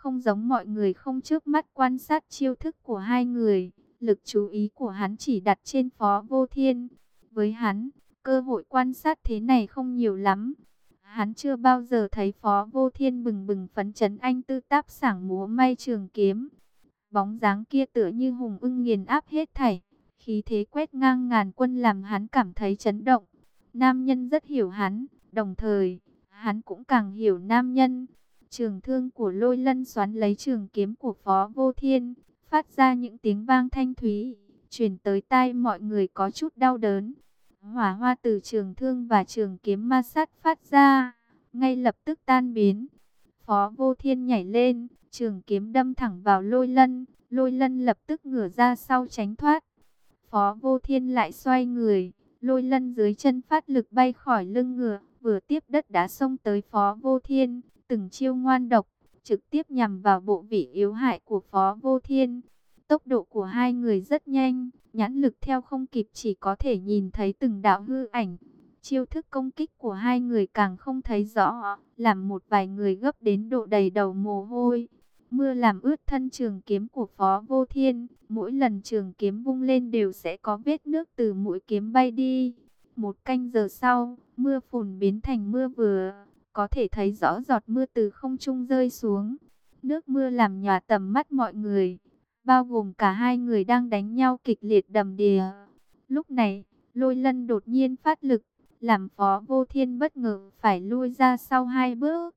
Không giống mọi người không chớp mắt quan sát chiêu thức của hai người, lực chú ý của hắn chỉ đặt trên Phó Vô Thiên. Với hắn, cơ hội quan sát thế này không nhiều lắm. Hắn chưa bao giờ thấy Phó Vô Thiên bừng bừng phấn chấn anh tư táp sảng múa may trường kiếm. Bóng dáng kia tựa như hùng ưng nghiền áp hết thảy, khí thế quét ngang ngàn quân làm hắn cảm thấy chấn động. Nam nhân rất hiểu hắn, đồng thời, hắn cũng càng hiểu nam nhân. Trường thương của Lôi Lân xoắn lấy trường kiếm của Phó Vô Thiên, phát ra những tiếng vang thanh thúy, truyền tới tai mọi người có chút đau đớn. Hỏa hoa từ trường thương và trường kiếm ma sát phát ra, ngay lập tức tan biến. Phó Vô Thiên nhảy lên, trường kiếm đâm thẳng vào Lôi Lân, Lôi Lân lập tức ngửa ra sau tránh thoát. Phó Vô Thiên lại xoay người, Lôi Lân dưới chân phát lực bay khỏi lưng ngựa, vừa tiếp đất đá xông tới Phó Vô Thiên, từng chiêu ngoan độc, trực tiếp nhằm vào bộ vị yếu hại của Phó Vô Thiên. Tốc độ của hai người rất nhanh, nhãn lực theo không kịp, chỉ có thể nhìn thấy từng đạo hư ảnh. Chiêu thức công kích của hai người càng không thấy rõ, làm một vài người gấp đến độ đầy đầu mồ hôi. Mưa làm ướt thân trường kiếm của Phó Vô Thiên, mỗi lần trường kiếm vung lên đều sẽ có vết nước từ mũi kiếm bay đi. Một canh giờ sau, mưa phùn biến thành mưa vừa, có thể thấy rõ giọt mưa từ không trung rơi xuống. Nước mưa làm nhòa tầm mắt mọi người, bao gồm cả hai người đang đánh nhau kịch liệt đầm đìa. Lúc này, Lôi Lân đột nhiên phát lực, làm Phó Vô Thiên bất ngờ phải lui ra sau hai bước.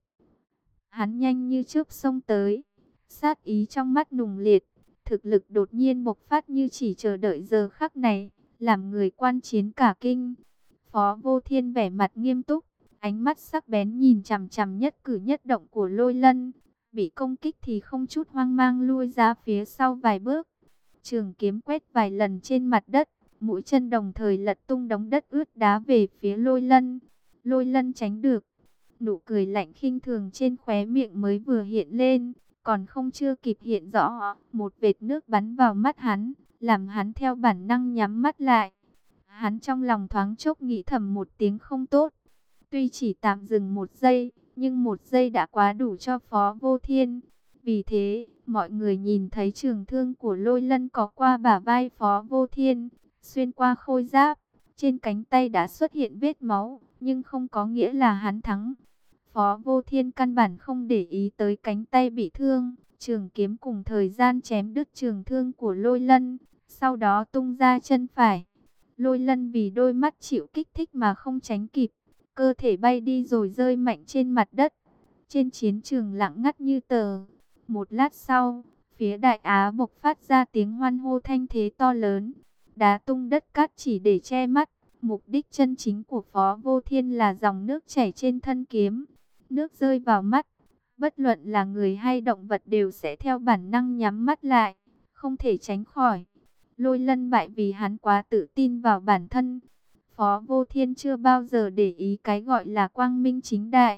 Hắn nhanh như chớp xông tới, sát ý trong mắt nùng liệt, thực lực đột nhiên bộc phát như chỉ chờ đợi giờ khắc này, làm người quan chiến cả kinh. Phó Vô Thiên vẻ mặt nghiêm túc, ánh mắt sắc bén nhìn chằm chằm nhất cử nhất động của Lôi Lân, bị công kích thì không chút hoang mang lui ra phía sau vài bước. Trường kiếm quét vài lần trên mặt đất, mũi chân đồng thời lật tung đống đất ướt đá về phía Lôi Lân. Lôi Lân tránh được, nụ cười lạnh khinh thường trên khóe miệng mới vừa hiện lên, còn không chưa kịp hiện rõ, một vệt nước bắn vào mắt hắn, làm hắn theo bản năng nhắm mắt lại. Hắn trong lòng thoáng chốc nghĩ thầm một tiếng không tốt. Tuy chỉ tạm dừng một giây, nhưng một giây đã quá đủ cho Phó Vô Thiên. Vì thế, mọi người nhìn thấy trường thương của Lôi Lân có qua bả vai Phó Vô Thiên, xuyên qua khôi giáp, trên cánh tay đã xuất hiện vết máu, nhưng không có nghĩa là hắn thắng. Phó Vô Thiên căn bản không để ý tới cánh tay bị thương, trường kiếm cùng thời gian chém đứt trường thương của Lôi Lân, sau đó tung ra chân phải. Lôi Lân vì đôi mắt chịu kích thích mà không tránh kịp, cơ thể bay đi rồi rơi mạnh trên mặt đất. Trên chiến trường lặng ngắt như tờ. Một lát sau, phía Đại Á bộc phát ra tiếng hoan hô thanh thế to lớn, đá tung đất cát chỉ để che mắt. Mục đích chân chính của Phó Vô Thiên là dòng nước chảy trên thân kiếm. Nước rơi vào mắt, bất luận là người hay động vật đều sẽ theo bản năng nhắm mắt lại, không thể tránh khỏi. Lôi Lân bại vì hắn quá tự tin vào bản thân. Phó Vô Thiên chưa bao giờ để ý cái gọi là quang minh chính đại.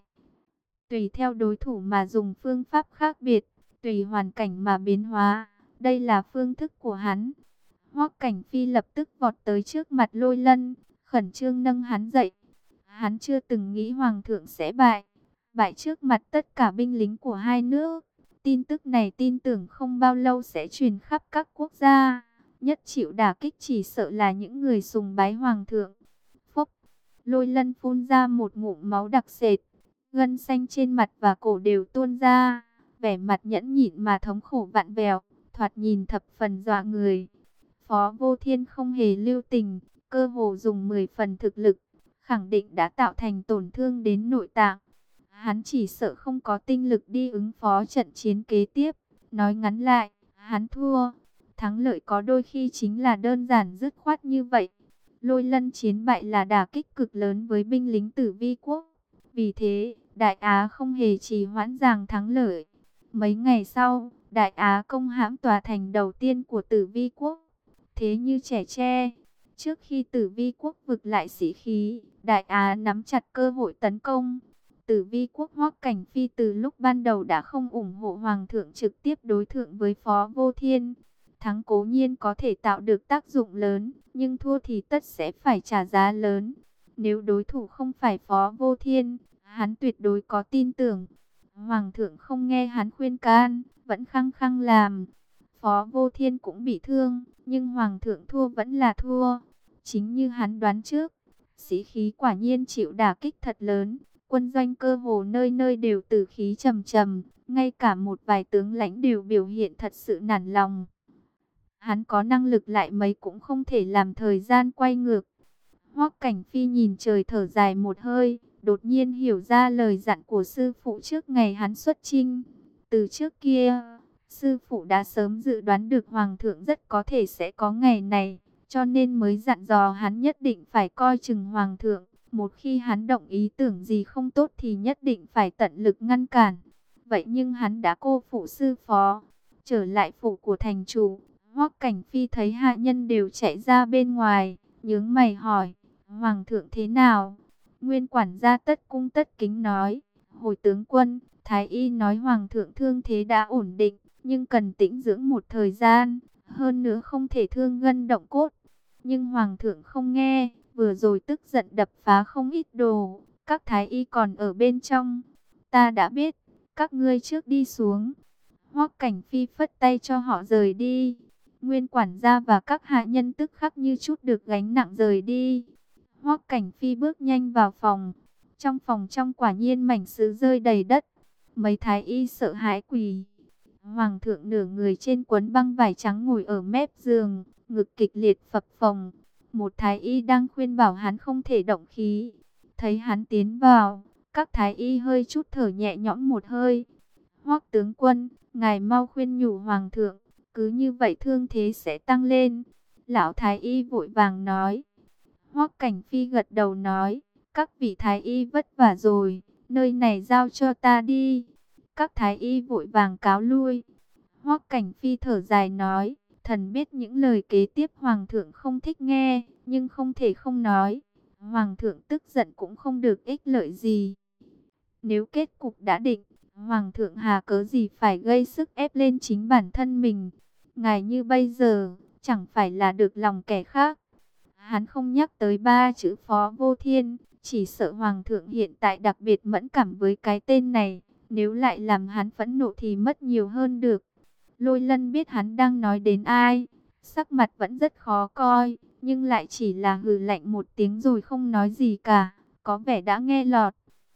Tùy theo đối thủ mà dùng phương pháp khác biệt, tùy hoàn cảnh mà biến hóa. Đây là phương thức của hắn. Hoắc Cảnh Phi lập tức vọt tới trước mặt Lôi Lân, khẩn trương nâng hắn dậy. Hắn chưa từng nghĩ Hoàng thượng sẽ bại. Bại trước mặt tất cả binh lính của hai nước. Tin tức này tin tưởng không bao lâu sẽ truyền khắp các quốc gia. Nhất chịu đả kích chỉ sợ là những người sùng bái Hoàng thượng. Phốc, Lôi Lân phun ra một ngụm máu đặc sệt. Gân xanh trên mặt và cổ đều tuôn ra. Vẻ mặt nhẫn nhịn mà thống khổ vặn vẹo, thoạt nhìn thập phần dọa người. Phó Vô Thiên không hề lưu tình, cơ hồ dùng 10 phần thực lực, khẳng định đã tạo thành tổn thương đến nội tạng. Hắn chỉ sợ không có tinh lực đi ứng phó trận chiến kế tiếp. Nói ngắn lại, hắn thua. Thắng lợi có đôi khi chính là đơn giản dứt khoát như vậy. Lôi Lân chiến bại là đả kích cực lớn với binh lính Tử Vi quốc. Vì thế, Đại Á không hề trì hoãn giành thắng lợi. Mấy ngày sau, Đại Á công hãm tòa thành đầu tiên của Tử Vi quốc. Thế như trẻ tre, trước khi Tử Vi quốc vực lại sĩ khí, Đại Á nắm chặt cơ hội tấn công. Tử Vi quốc Hoắc Cảnh Phi từ lúc ban đầu đã không ủng hộ Hoàng thượng trực tiếp đối thượng với Phó Vô Thiên. Thắng cố nhiên có thể tạo được tác dụng lớn, nhưng thua thì tất sẽ phải trả giá lớn. Nếu đối thủ không phải Phó Vô Thiên, hắn tuyệt đối có tin tưởng. Hoàng thượng không nghe hắn khuyên can, vẫn khăng khăng làm. Phó Vô Thiên cũng bị thương, nhưng Hoàng thượng thua vẫn là thua. Chính như hắn đoán trước, sĩ khí quả nhiên chịu đả kích thật lớn. Quân doanh cơ hồ nơi nơi đều tử khí trầm trầm, ngay cả một vài tướng lãnh đều biểu hiện thật sự nản lòng. Hắn có năng lực lại mấy cũng không thể làm thời gian quay ngược. Hoắc Cảnh Phi nhìn trời thở dài một hơi, đột nhiên hiểu ra lời dặn của sư phụ trước ngày hắn xuất chinh. Từ trước kia, sư phụ đã sớm dự đoán được Hoàng thượng rất có thể sẽ có ngày này, cho nên mới dặn dò hắn nhất định phải coi chừng Hoàng thượng. Một khi hắn động ý tưởng gì không tốt thì nhất định phải tận lực ngăn cản. Vậy nhưng hắn đã cô phụ sư phó. Trở lại phủ của thành chủ, Hoắc Cảnh Phi thấy hạ nhân đều chạy ra bên ngoài, nhướng mày hỏi, Hoàng thượng thế nào? Nguyên quản gia tất cung tất kính nói, hồi tướng quân, Thái y nói Hoàng thượng thương thế đã ổn định, nhưng cần tĩnh dưỡng một thời gian, hơn nữa không thể thương gân động cốt. Nhưng Hoàng thượng không nghe, vừa rồi tức giận đập phá không ít đồ, các Thái y còn ở bên trong. Ta đã biết, các ngươi trước đi xuống. Hoắc Cảnh Phi phất tay cho họ rời đi. Nguyên quản gia và các hạ nhân tức khắc như chút được gánh nặng rời đi. Hoắc Cảnh Phi bước nhanh vào phòng. Trong phòng trong quả nhiên mảnh sứ rơi đầy đất. Mấy thái y sợ hãi quỳ. Hoàng thượng nửa người trên quấn băng vải trắng ngồi ở mép giường, ngực kịch liệt phập phồng. Một thái y đang khuyên bảo hắn không thể động khí. Thấy hắn tiến vào, các thái y hơi chút thở nhẹ nhõm một hơi. Hoắc tướng quân, ngài mau khuyên nhủ Hoàng thượng, cứ như vậy thương thế sẽ tăng lên. Lão thái y vội vàng nói. Hoắc Cảnh Phi gật đầu nói, các vị thái y vất vả rồi, nơi này giao cho ta đi. Các thái y vội vàng cáo lui. Hoắc Cảnh Phi thở dài nói, thần biết những lời kế tiếp Hoàng thượng không thích nghe, nhưng không thể không nói. Hoàng thượng tức giận cũng không được ích lợi gì. Nếu kết cục đã định, Hoàng thượng hà cớ gì phải gây sức ép lên chính bản thân mình. Ngài như bây giờ, chẳng phải là được lòng kẻ khác. Hắn không nhắc tới ba chữ Phó Vô Thiên, chỉ sợ Hoàng thượng hiện tại đặc biệt mẫn cảm với cái tên này. Nếu lại làm hắn phẫn nộ thì mất nhiều hơn được. Lôi Lân biết hắn đang nói đến ai, sắc mặt vẫn rất khó coi, nhưng lại chỉ là hừ lạnh một tiếng rồi không nói gì cả, có vẻ đã nghe lọt.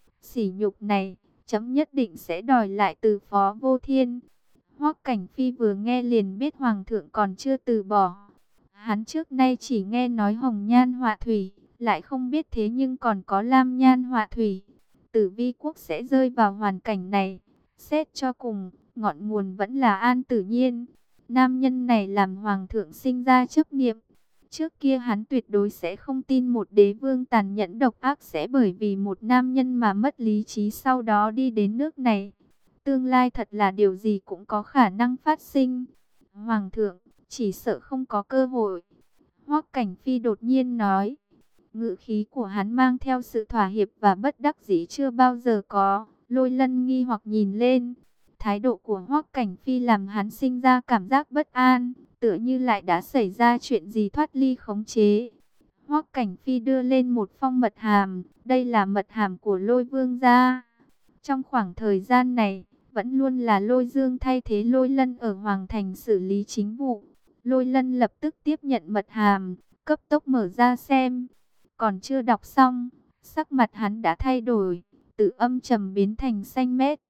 Sỉ nhục này, chấm nhất định sẽ đòi lại từ Phó Vô Thiên. Hoắc Cảnh Phi vừa nghe liền biết Hoàng thượng còn chưa từ bỏ. Hắn trước nay chỉ nghe nói hồng nhan họa thủy, lại không biết thế nhưng còn có lam nhan họa thủy. Tử Vi quốc sẽ rơi vào hoàn cảnh này. Xét cho cùng, ngọn nguồn vẫn là An Tử Nhiên. Nam nhân này làm Hoàng thượng sinh ra chấp niệm. Trước kia hắn tuyệt đối sẽ không tin một đế vương tàn nhẫn độc ác sẽ bởi vì một nam nhân mà mất lý trí sau đó đi đến nước này. Tương lai thật là điều gì cũng có khả năng phát sinh. Hoàng thượng, chỉ sợ không có cơ hội. Hoắc Cảnh Phi đột nhiên nói. Ngữ khí của hắn mang theo sự thỏa hiệp và bất đắc dĩ chưa bao giờ có. Lôi Lân nghi hoặc nhìn lên. Thái độ của Hoắc Cảnh Phi làm hắn sinh ra cảm giác bất an, tựa như lại đã xảy ra chuyện gì thoát ly khống chế. Hoắc Cảnh Phi đưa lên một phong mật hàm, đây là mật hàm của Lôi Vương gia. Trong khoảng thời gian này, vẫn luôn là Lôi Dương thay thế Lôi Lân ở Hoàng Thành xử lý chính vụ. Lôi Lân lập tức tiếp nhận mật hàm, cấp tốc mở ra xem. Còn chưa đọc xong, sắc mặt hắn đã thay đổi, từ âm trầm biến thành xanh mét.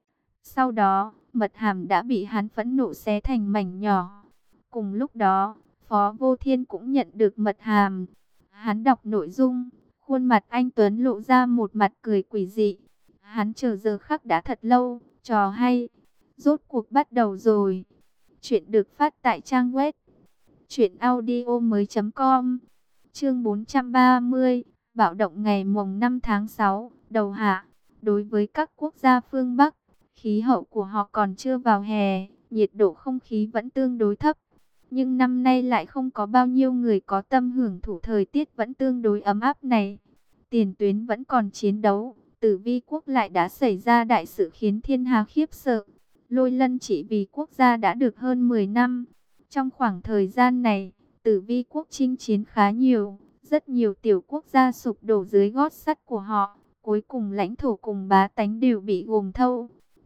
Sau đó, mật hàm đã bị hắn phẫn nộ xé thành mảnh nhỏ. Cùng lúc đó, Phó Vô Thiên cũng nhận được mật hàm. Hắn đọc nội dung, khuôn mặt anh Tuấn lộ ra một mặt cười quỷ dị. Hắn chờ giờ khắc đã thật lâu, trò hay. Rốt cuộc bắt đầu rồi. Chuyện được phát tại trang web truyệnaudiomoi.com. Chương 430, bạo động ngày mùng 5 tháng 6, đầu hạ. Đối với các quốc gia phương Bắc, khí hậu của họ còn chưa vào hè, nhiệt độ không khí vẫn tương đối thấp. Nhưng năm nay lại không có bao nhiêu người có tâm hưởng thụ thời tiết vẫn tương đối ấm áp này. Tiền tuyến vẫn còn chiến đấu, Tử Vi quốc lại đã xảy ra đại sự khiến thiên hà khiếp sợ. Lôi Lân chỉ vì quốc gia đã được hơn 10 năm. Trong khoảng thời gian này, Tử Vi quốc chinh chiến khá nhiều, rất nhiều tiểu quốc gia sụp đổ dưới gót sắt của họ. Cuối cùng lãnh thổ cùng bá tánh đều bị gồm thâu.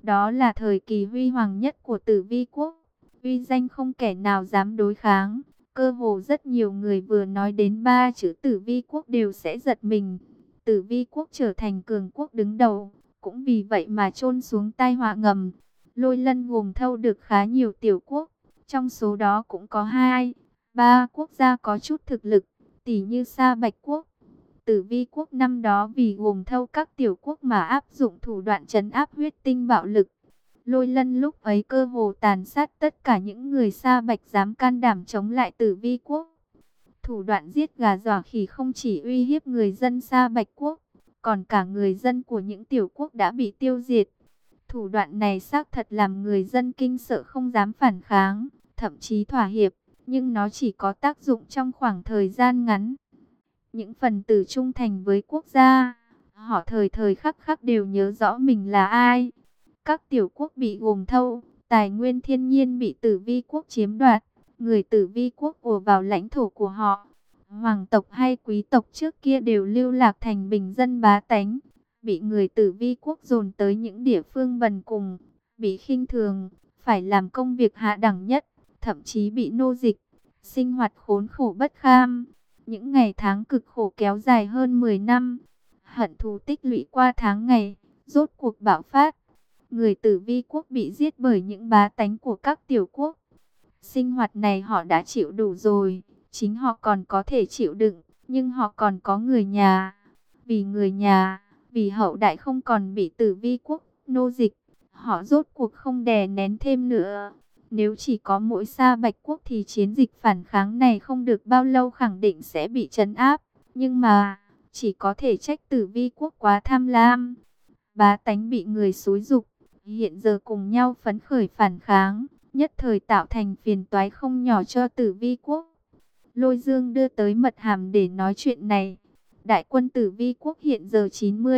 Đó là thời kỳ huy hoàng nhất của Tử Vi quốc, uy danh không kẻ nào dám đối kháng. Cơ hồ rất nhiều người vừa nói đến ba chữ Tử Vi quốc đều sẽ giật mình. Tử Vi quốc trở thành cường quốc đứng đầu, cũng vì vậy mà chôn xuống tai họa ngầm. Lôi Lân gồm thâu được khá nhiều tiểu quốc, trong số đó cũng có 2, 3 quốc gia có chút thực lực, tỷ như Sa Bạch quốc. Tử Vi quốc năm đó vì gồm thâu các tiểu quốc mà áp dụng thủ đoạn trấn áp huyết tinh bạo lực. Lôi Lân lúc ấy cơ hồ tàn sát tất cả những người Sa Bạch dám can đảm chống lại Tử Vi quốc. Thủ đoạn giết gà dọa khỉ không chỉ uy hiếp người dân Sa Bạch quốc, còn cả người dân của những tiểu quốc đã bị tiêu diệt. Thủ đoạn này xác thật làm người dân kinh sợ không dám phản kháng, thậm chí thỏa hiệp, nhưng nó chỉ có tác dụng trong khoảng thời gian ngắn. Những phần tử trung thành với quốc gia, họ thời thời khắc khắc đều nhớ rõ mình là ai. Các tiểu quốc bị gồm thâu, tài nguyên thiên nhiên bị Tử Vi quốc chiếm đoạt, người Tử Vi quốc ùa vào lãnh thổ của họ. Hoàng tộc hay quý tộc trước kia đều lưu lạc thành bình dân bá tánh, bị người Tử Vi quốc dồn tới những địa phương bần cùng, bị khinh thường, phải làm công việc hạ đẳng nhất, thậm chí bị nô dịch, sinh hoạt khốn khổ bất kham. Những ngày tháng cực khổ kéo dài hơn 10 năm, hận thù tích lũy qua tháng ngày, rốt cuộc bạo phát. Người Tử Vi quốc bị giết bởi những bá tánh của các tiểu quốc. Sinh hoạt này họ đã chịu đủ rồi, chính họ còn có thể chịu đựng, nhưng họ còn có người nhà. Vì người nhà, vì hậu đại không còn bị Tử Vi quốc nô dịch, họ rốt cuộc không đè nén thêm nữa. Nếu chỉ có mỗi Sa Bạch quốc thì chiến dịch phản kháng này không được bao lâu khẳng định sẽ bị trấn áp. Nhưng mà, chỉ có thể trách Tử Vi quốc quá tham lam. Bá tánh bị người xúi giục, hiện giờ cùng nhau phấn khởi phản kháng, nhất thời tạo thành phiền toái không nhỏ cho Tử Vi quốc. Lôi Dương đưa tới mật hàm để nói chuyện này. Đại quân Tử Vi quốc hiện giờ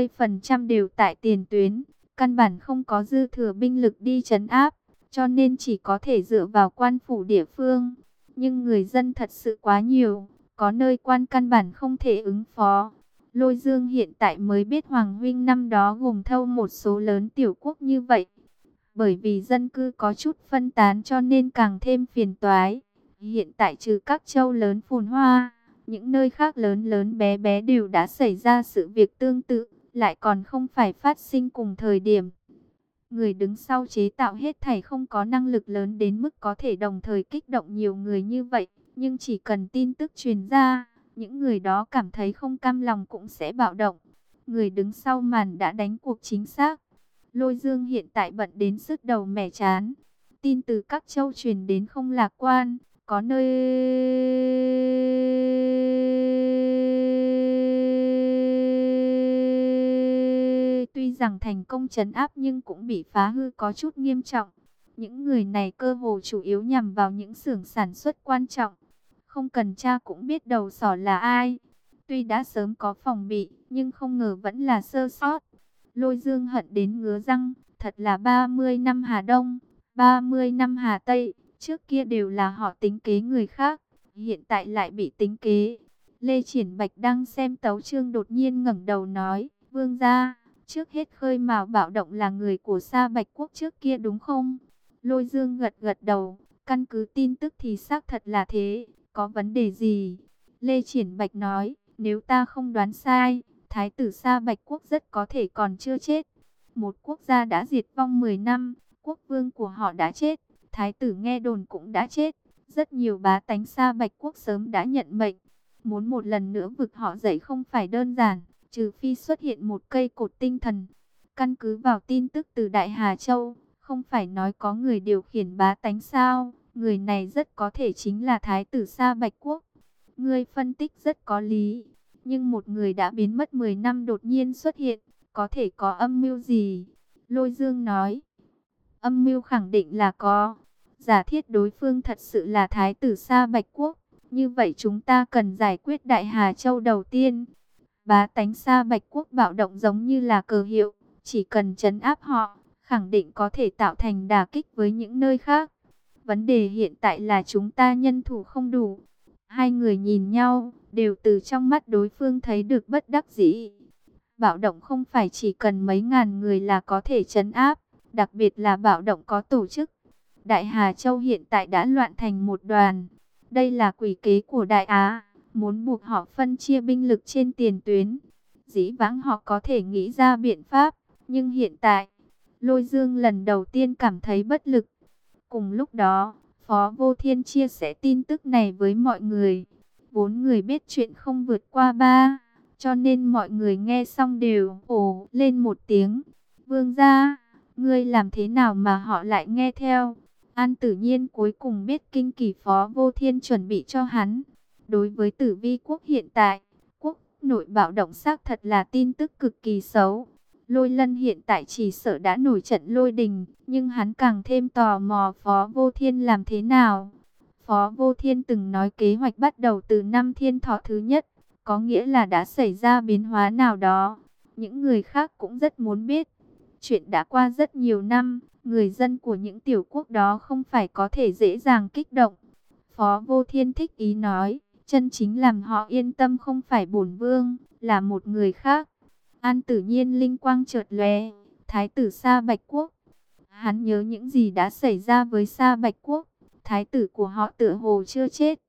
90% đều tại tiền tuyến, căn bản không có dư thừa binh lực đi trấn áp, cho nên chỉ có thể dựa vào quan phủ địa phương. Nhưng người dân thật sự quá nhiều, có nơi quan căn bản không thể ứng phó. Lôi Dương hiện tại mới biết Hoàng huynh năm đó gồm thâu một số lớn tiểu quốc như vậy. Bởi vì dân cư có chút phân tán cho nên càng thêm phiền toái. Hiện tại trừ các châu lớn phồn hoa, những nơi khác lớn lớn bé bé đều đã xảy ra sự việc tương tự, lại còn không phải phát sinh cùng thời điểm. Người đứng sau chế tạo hết thảy không có năng lực lớn đến mức có thể đồng thời kích động nhiều người như vậy, nhưng chỉ cần tin tức truyền ra, những người đó cảm thấy không cam lòng cũng sẽ bạo động. Người đứng sau màn đã đánh cuộc chính xác. Lôi Dương hiện tại bận đến sứt đầu mẻ chán. Tin từ các châu truyền đến không lạc quan, có nơi tuy rằng thành công trấn áp nhưng cũng bị phá hư có chút nghiêm trọng. Những người này cơ hồ chủ yếu nhằm vào những xưởng sản xuất quan trọng. Không cần tra cũng biết đầu sỏ là ai. Tuy đã sớm có phòng bị, nhưng không ngờ vẫn là sơ sót. Lôi Dương hận đến ngứa răng, thật là 30 năm Hà Đông, 30 năm Hà Tây, trước kia đều là họ tính kế người khác, hiện tại lại bị tính kế. Lê Triển Bạch đang xem tấu chương đột nhiên ngẩng đầu nói, Vương gia, trước hết khơi mào bạo động là người của Sa Bạch quốc trước kia đúng không? Lôi Dương gật gật đầu, căn cứ tin tức thì xác thật là thế, có vấn đề gì? Lê Triển Bạch nói, nếu ta không đoán sai, Thái tử Sa Bạch quốc rất có thể còn chưa chết. Một quốc gia đã diệt vong 10 năm, quốc vương của họ đã chết, Thái tử nghe đồn cũng đã chết. Rất nhiều bá tánh Sa Bạch quốc sớm đã nhận mệnh. Muốn một lần nữa vực họ dậy không phải đơn giản, trừ phi xuất hiện một cây cột tinh thần. Căn cứ vào tin tức từ Đại Hà Châu, không phải nói có người điều khiển bá tánh sao? Người này rất có thể chính là Thái tử Sa Bạch quốc. Ngươi phân tích rất có lý. Nhưng một người đã biến mất 10 năm đột nhiên xuất hiện, có thể có âm mưu gì? Lôi Dương nói, âm mưu khẳng định là có. Giả thiết đối phương thật sự là Thái tử Sa Bạch quốc, như vậy chúng ta cần giải quyết Đại Hà Châu đầu tiên. Bá tánh Sa Bạch quốc bạo động giống như là cờ hiệu, chỉ cần trấn áp họ, khẳng định có thể tạo thành đả kích với những nơi khác. Vấn đề hiện tại là chúng ta nhân thủ không đủ. Hai người nhìn nhau, đều từ trong mắt đối phương thấy được bất đắc dĩ. Bạo động không phải chỉ cần mấy ngàn người là có thể trấn áp. đặc biệt là bạo động có tổ chức. Đại Hà Châu hiện tại đã loạn thành một đoàn. Đây là quỷ kế của Đại Á, muốn buộc họ phân chia binh lực trên tiền tuyến. Dĩ vãng họ có thể nghĩ ra biện pháp, nhưng hiện tại, Lôi Dương lần đầu tiên cảm thấy bất lực. Cùng lúc đó, Phó Vô Thiên chia sẻ tin tức này với mọi người. Vốn người biết chuyện không vượt qua ba, cho nên mọi người nghe xong đều ồ lên một tiếng. Vương gia, ngươi làm thế nào mà họ lại nghe theo? An Tử Nhiên cuối cùng biết kinh kỳ Phó Vô Thiên chuẩn bị cho hắn. Đối với Tử Vi quốc hiện tại, quốc nội bạo động xác thật là tin tức cực kỳ xấu. Lôi Lân hiện tại chỉ sợ đã nổi trận lôi đình, nhưng hắn càng thêm tò mò Phó Vô Thiên làm thế nào. Phó Vô Thiên từng nói kế hoạch bắt đầu từ năm thiên thọ thứ nhất, có nghĩa là đã xảy ra biến hóa nào đó. Những người khác cũng rất muốn biết. Chuyện đã qua rất nhiều năm, người dân của những tiểu quốc đó không phải có thể dễ dàng kích động. Phó Vô Thiên thích ý nói, chân chính làm họ yên tâm không phải bổn vương, là một người khác. An Tử Nhiên linh quang chợt lóe, thái tử Sa Bạch Quốc. Hắn nhớ những gì đã xảy ra với Sa Bạch Quốc, thái tử của họ tựa hồ chưa chết.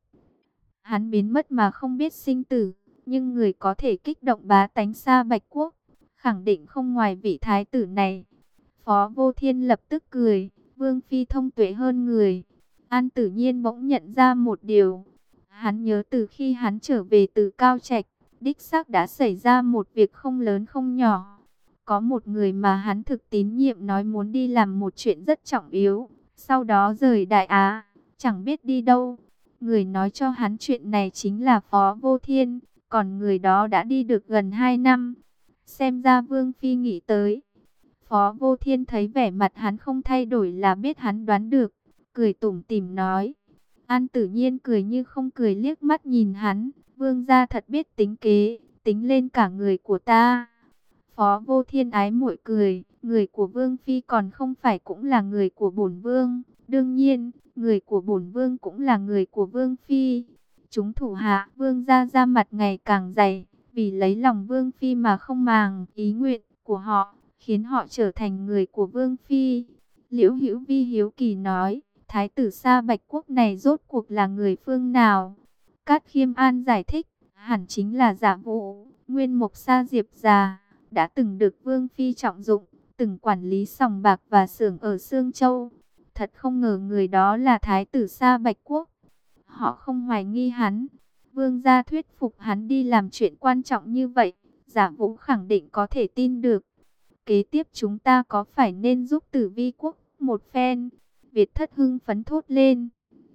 Hắn biến mất mà không biết sinh tử, nhưng người có thể kích động bá tánh Sa Bạch Quốc, khẳng định không ngoài vị thái tử này. Phó Vô Thiên lập tức cười, Vương Phi thông tuệ hơn người. An Tử Nhiên bỗng nhận ra một điều. Hắn nhớ từ khi hắn trở về từ Cao Trạch, đích xác đã xảy ra một việc không lớn không nhỏ. Có một người mà hắn thực tín nhiệm nói muốn đi làm một chuyện rất trọng yếu, sau đó rời Đại Á, chẳng biết đi đâu. Người nói cho hắn chuyện này chính là Phó Vô Thiên, còn người đó đã đi được gần 2 năm. Xem ra Vương Phi nghĩ tới. Phó Vô Thiên thấy vẻ mặt hắn không thay đổi là biết hắn đoán được, cười tủm tỉm nói. An Tử Nhiên cười như không cười liếc mắt nhìn hắn, Vương gia thật biết tính kế, tính lên cả người của ta. Phó Vô Thiên ái muội cười, người của Vương Phi còn không phải cũng là người của bổn Vương. Đương nhiên, người của bổn Vương cũng là người của Vương Phi. Chúng thủ hạ Vương gia ra mặt ngày càng dày, vì lấy lòng Vương Phi mà không màng ý nguyện của họ, khiến họ trở thành người của Vương Phi. Liễu Hữu Vi hiếu kỳ nói, thái tử Sa Bạch Quốc này rốt cuộc là người phương nào? Cát Khiêm An giải thích, hẳn chính là Giả Vũ, nguyên mục Sa Diệp già, đã từng được Vương Phi trọng dụng, từng quản lý sòng bạc và xưởng ở Sương Châu. Thật không ngờ người đó là thái tử Sa Bạch Quốc. Họ không hoài nghi hắn. Vương gia thuyết phục hắn đi làm chuyện quan trọng như vậy, Giả Vũ khẳng định có thể tin được. Kế tiếp chúng ta có phải nên giúp Tử Vi quốc một phen? Việt Thất hưng phấn thốt lên.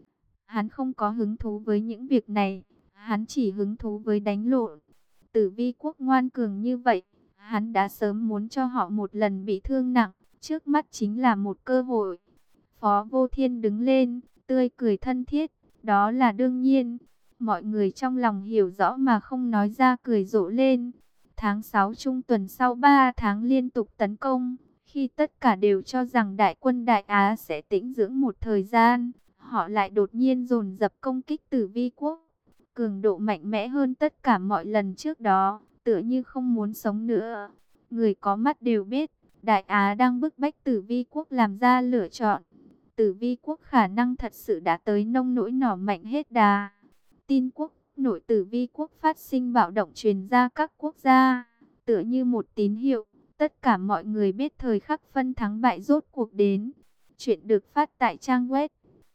Hắn không có hứng thú với những việc này, hắn chỉ hứng thú với đánh lộn. Tử Vi quốc ngoan cường như vậy, hắn đã sớm muốn cho họ một lần bị thương nặng, trước mắt chính là một cơ hội. Phó Vô Thiên đứng lên, tươi cười thân thiết, đó là đương nhiên. Mọi người trong lòng hiểu rõ mà không nói ra cười rộ lên. Tháng 6 trung tuần sau 3 tháng liên tục tấn công, khi tất cả đều cho rằng đại quân Đại Á sẽ tĩnh dưỡng một thời gian, họ lại đột nhiên dồn dập công kích Tử Vi quốc. Cường độ mạnh mẽ hơn tất cả mọi lần trước đó, tựa như không muốn sống nữa. Người có mắt đều biết, Đại Á đang bức bách Tử Vi quốc làm ra lựa chọn. Tử Vi quốc khả năng thật sự đã tới nông nỗi nỏ mạnh hết đà. Tin quốc nội Tử Vi quốc phát sinh bạo động truyền ra các quốc gia, tựa như một tín hiệu. Tất cả mọi người biết thời khắc phân thắng bại rốt cuộc đến. Chuyện được phát tại trang web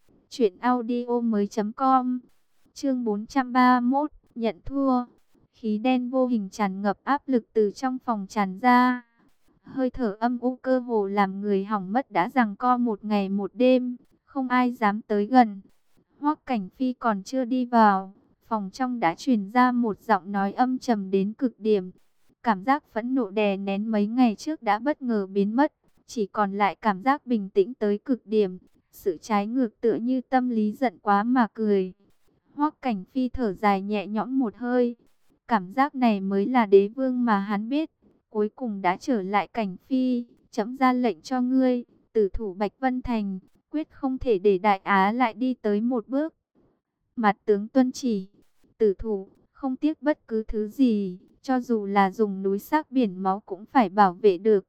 truyệnaudiomoi.com. Chương 431, nhận thua. Khí đen vô hình tràn ngập áp lực từ trong phòng tràn ra. Hơi thở âm u cơ hồ làm người hỏng mất đã giằng co một ngày một đêm, không ai dám tới gần. Hoắc Cảnh Phi còn chưa đi vào, phòng trong đã truyền ra một giọng nói âm trầm đến cực điểm. Cảm giác phẫn nộ đè nén mấy ngày trước đã bất ngờ biến mất, chỉ còn lại cảm giác bình tĩnh tới cực điểm. Sự trái ngược tựa như tâm lý giận quá mà cười. Hoắc Cảnh Phi thở dài nhẹ nhõm một hơi. Cảm giác này mới là đế vương mà hắn biết. Cuối cùng đã trở lại. Cảnh Phi, trẫm ra lệnh cho ngươi, tử thủ Bạch Vân Thành, quyết không thể để Đại Á lại đi tới một bước. Mặt tướng tuân chỉ, tử thủ, không tiếc bất cứ thứ gì, cho dù là dùng núi xác biển máu cũng phải bảo vệ được.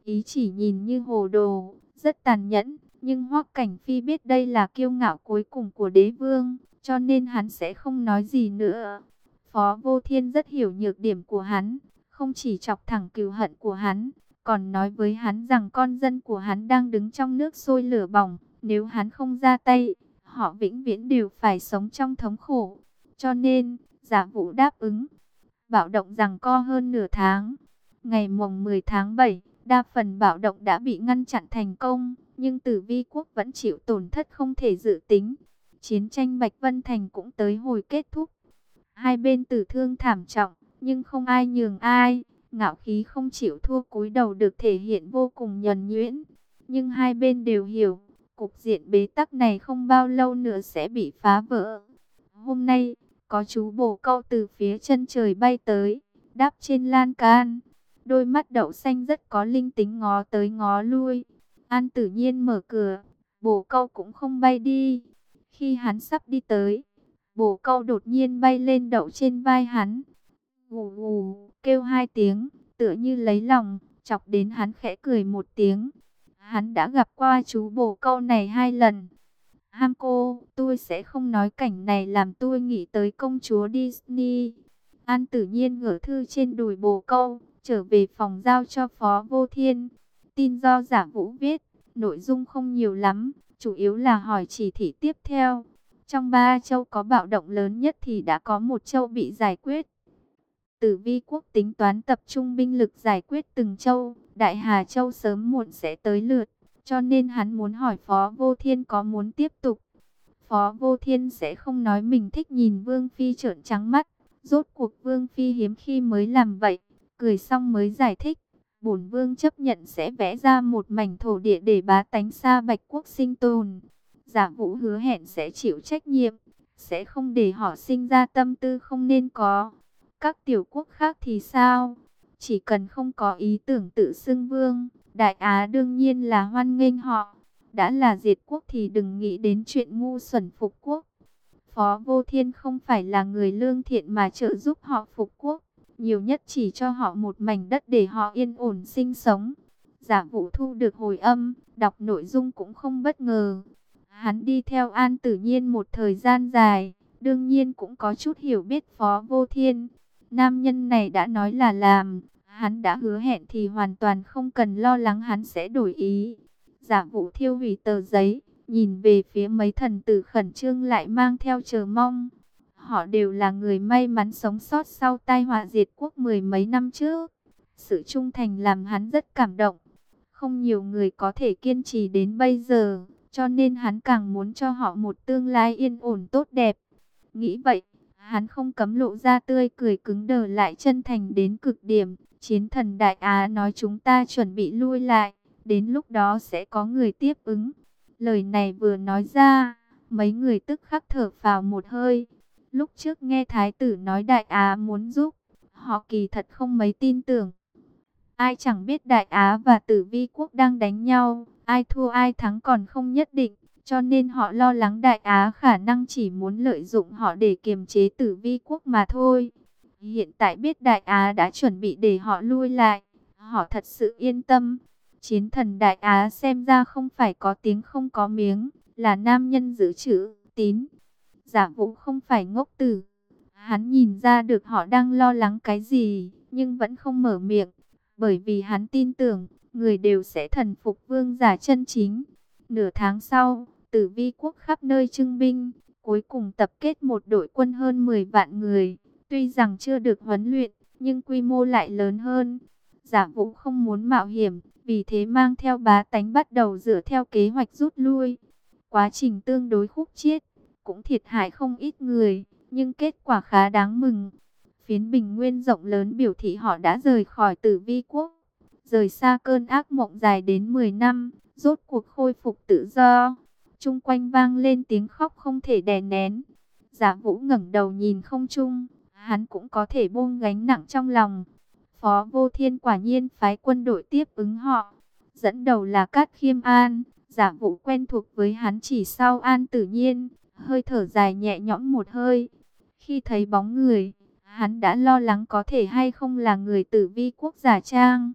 ý chỉ nhìn như hồ đồ, rất tàn nhẫn. Nhưng Hoắc Cảnh Phi biết đây là kiêu ngạo cuối cùng của đế vương, cho nên hắn sẽ không nói gì nữa. Phó Vô Thiên rất hiểu nhược điểm của hắn, không chỉ chọc thẳng cừu hận của hắn, còn nói với hắn rằng con dân của hắn đang đứng trong nước sôi lửa bỏng, nếu hắn không ra tay, họ vĩnh viễn đều phải sống trong thống khổ. Cho nên, Giả Vũ đáp ứng. Bạo động giằng co hơn nửa tháng. Ngày mùng 10 tháng 7, đa phần bạo động đã bị ngăn chặn thành công, nhưng Tử Vi quốc vẫn chịu tổn thất không thể dự tính. Chiến tranh Bạch Vân Thành cũng tới hồi kết thúc. Hai bên tử thương thảm trọng, nhưng không ai nhường ai. Ngạo khí không chịu thua cúi đầu được thể hiện vô cùng nhuần nhuyễn. Nhưng hai bên đều hiểu, cục diện bế tắc này không bao lâu nữa sẽ bị phá vỡ. Hôm nay, có chú bồ câu từ phía chân trời bay tới, đáp trên lan can. Đôi mắt đậu xanh rất có linh tính ngó tới ngó lui. An Tử Nhiên mở cửa, bồ câu cũng không bay đi. Khi hắn sắp đi tới, bồ câu đột nhiên bay lên đậu trên vai hắn. Gù gù, kêu hai tiếng, tựa như lấy lòng, chọc đến hắn khẽ cười một tiếng. Hắn đã gặp qua chú bồ câu này 2 lần. Ham cô, tôi sẽ không nói cảnh này làm tôi nghĩ tới công chúa Disney. An Tử Nhiên gửi thư trên đùi bồ câu, trở về phòng giao cho Phó Vô Thiên. Tin do Giả Vũ viết, nội dung không nhiều lắm, chủ yếu là hỏi chỉ thị tiếp theo. Trong 3 châu có bạo động lớn nhất thì đã có 1 châu bị giải quyết. Tử Vi quốc tính toán tập trung binh lực giải quyết từng châu, Đại Hà Châu sớm muộn sẽ tới lượt, cho nên hắn muốn hỏi Phó Vô Thiên có muốn tiếp tục. Phó Vô Thiên sẽ không nói mình thích nhìn Vương Phi trợn trắng mắt, rốt cuộc Vương Phi hiếm khi mới làm vậy, cười xong mới giải thích. Bổn Vương chấp nhận sẽ vẽ ra một mảnh thổ địa để bá tánh Sa Bạch quốc sinh tồn. Giả Vũ hứa hẹn sẽ chịu trách nhiệm, sẽ không để họ sinh ra tâm tư không nên có. Các tiểu quốc khác thì sao? Chỉ cần không có ý tưởng tự xưng vương, Đại Á đương nhiên là hoan nghênh họ. Đã là diệt quốc thì đừng nghĩ đến chuyện ngu xuẩn phục quốc. Phó Vô Thiên không phải là người lương thiện mà trợ giúp họ phục quốc. Nhiều nhất chỉ cho họ một mảnh đất để họ yên ổn sinh sống. Giả Vũ thu được hồi âm, đọc nội dung cũng không bất ngờ. Hắn đi theo An Tử Nhiên một thời gian dài, đương nhiên cũng có chút hiểu biết Phó Vô Thiên. Nam nhân này đã nói là làm, hắn đã hứa hẹn thì hoàn toàn không cần lo lắng hắn sẽ đổi ý. Giả Vũ thiêu hủy tờ giấy, nhìn về phía mấy thần tử khẩn trương lại mang theo chờ mong. Họ đều là người may mắn sống sót sau tai họa diệt quốc 10 mấy năm trước. Sự trung thành làm hắn rất cảm động. Không nhiều người có thể kiên trì đến bây giờ, cho nên hắn càng muốn cho họ một tương lai yên ổn tốt đẹp. Nghĩ vậy, hắn không cấm lộ ra tươi cười cứng đờ lại chân thành đến cực điểm. Chiến thần Đại Á nói chúng ta chuẩn bị lui lại, đến lúc đó sẽ có người tiếp ứng. Lời này vừa nói ra, mấy người tức khắc thở phào một hơi. Lúc trước nghe Thái tử nói Đại Á muốn giúp, họ kỳ thật không mấy tin tưởng. Ai chẳng biết Đại Á và Tử Vi quốc đang đánh nhau, ai thua ai thắng còn không nhất định. Cho nên họ lo lắng Đại Á khả năng chỉ muốn lợi dụng họ để kiềm chế Tử Vi quốc mà thôi. Hiện tại biết Đại Á đã chuẩn bị để họ lui lại, họ thật sự yên tâm. Chiến thần Đại Á xem ra không phải có tiếng không có miếng, là nam nhân giữ chữ, tín. Giả Vũ không phải ngốc tử. Hắn nhìn ra được họ đang lo lắng cái gì, nhưng vẫn không mở miệng. Bởi vì hắn tin tưởng, người đều sẽ thần phục vương giả chân chính. Nửa tháng sau, Tử Vi quốc khắp nơi trưng binh, cuối cùng tập kết một đội quân hơn 10 vạn người. Tuy rằng chưa được huấn luyện, nhưng quy mô lại lớn hơn. Giả Vũ không muốn mạo hiểm, vì thế mang theo bá tánh bắt đầu dựa theo kế hoạch rút lui. Quá trình tương đối khúc chiết, cũng thiệt hại không ít người, nhưng kết quả khá đáng mừng. Phiến Bình Nguyên rộng lớn biểu thị họ đã rời khỏi Tử Vi quốc, rời xa cơn ác mộng dài đến 10 năm, rốt cuộc khôi phục tự do. Chung quanh vang lên tiếng khóc không thể đè nén. Giả Vũ ngẩng đầu nhìn không trung, hắn cũng có thể buông gánh nặng trong lòng. Phó Vô Thiên quả nhiên phái quân đội tiếp ứng họ, dẫn đầu là Cát Khiêm An. Giả Vũ quen thuộc với hắn chỉ sau An Tử Nhiên, hơi thở dài nhẹ nhõm một hơi. Khi thấy bóng người, hắn đã lo lắng có thể hay không là người Tử Vi quốc giả trang.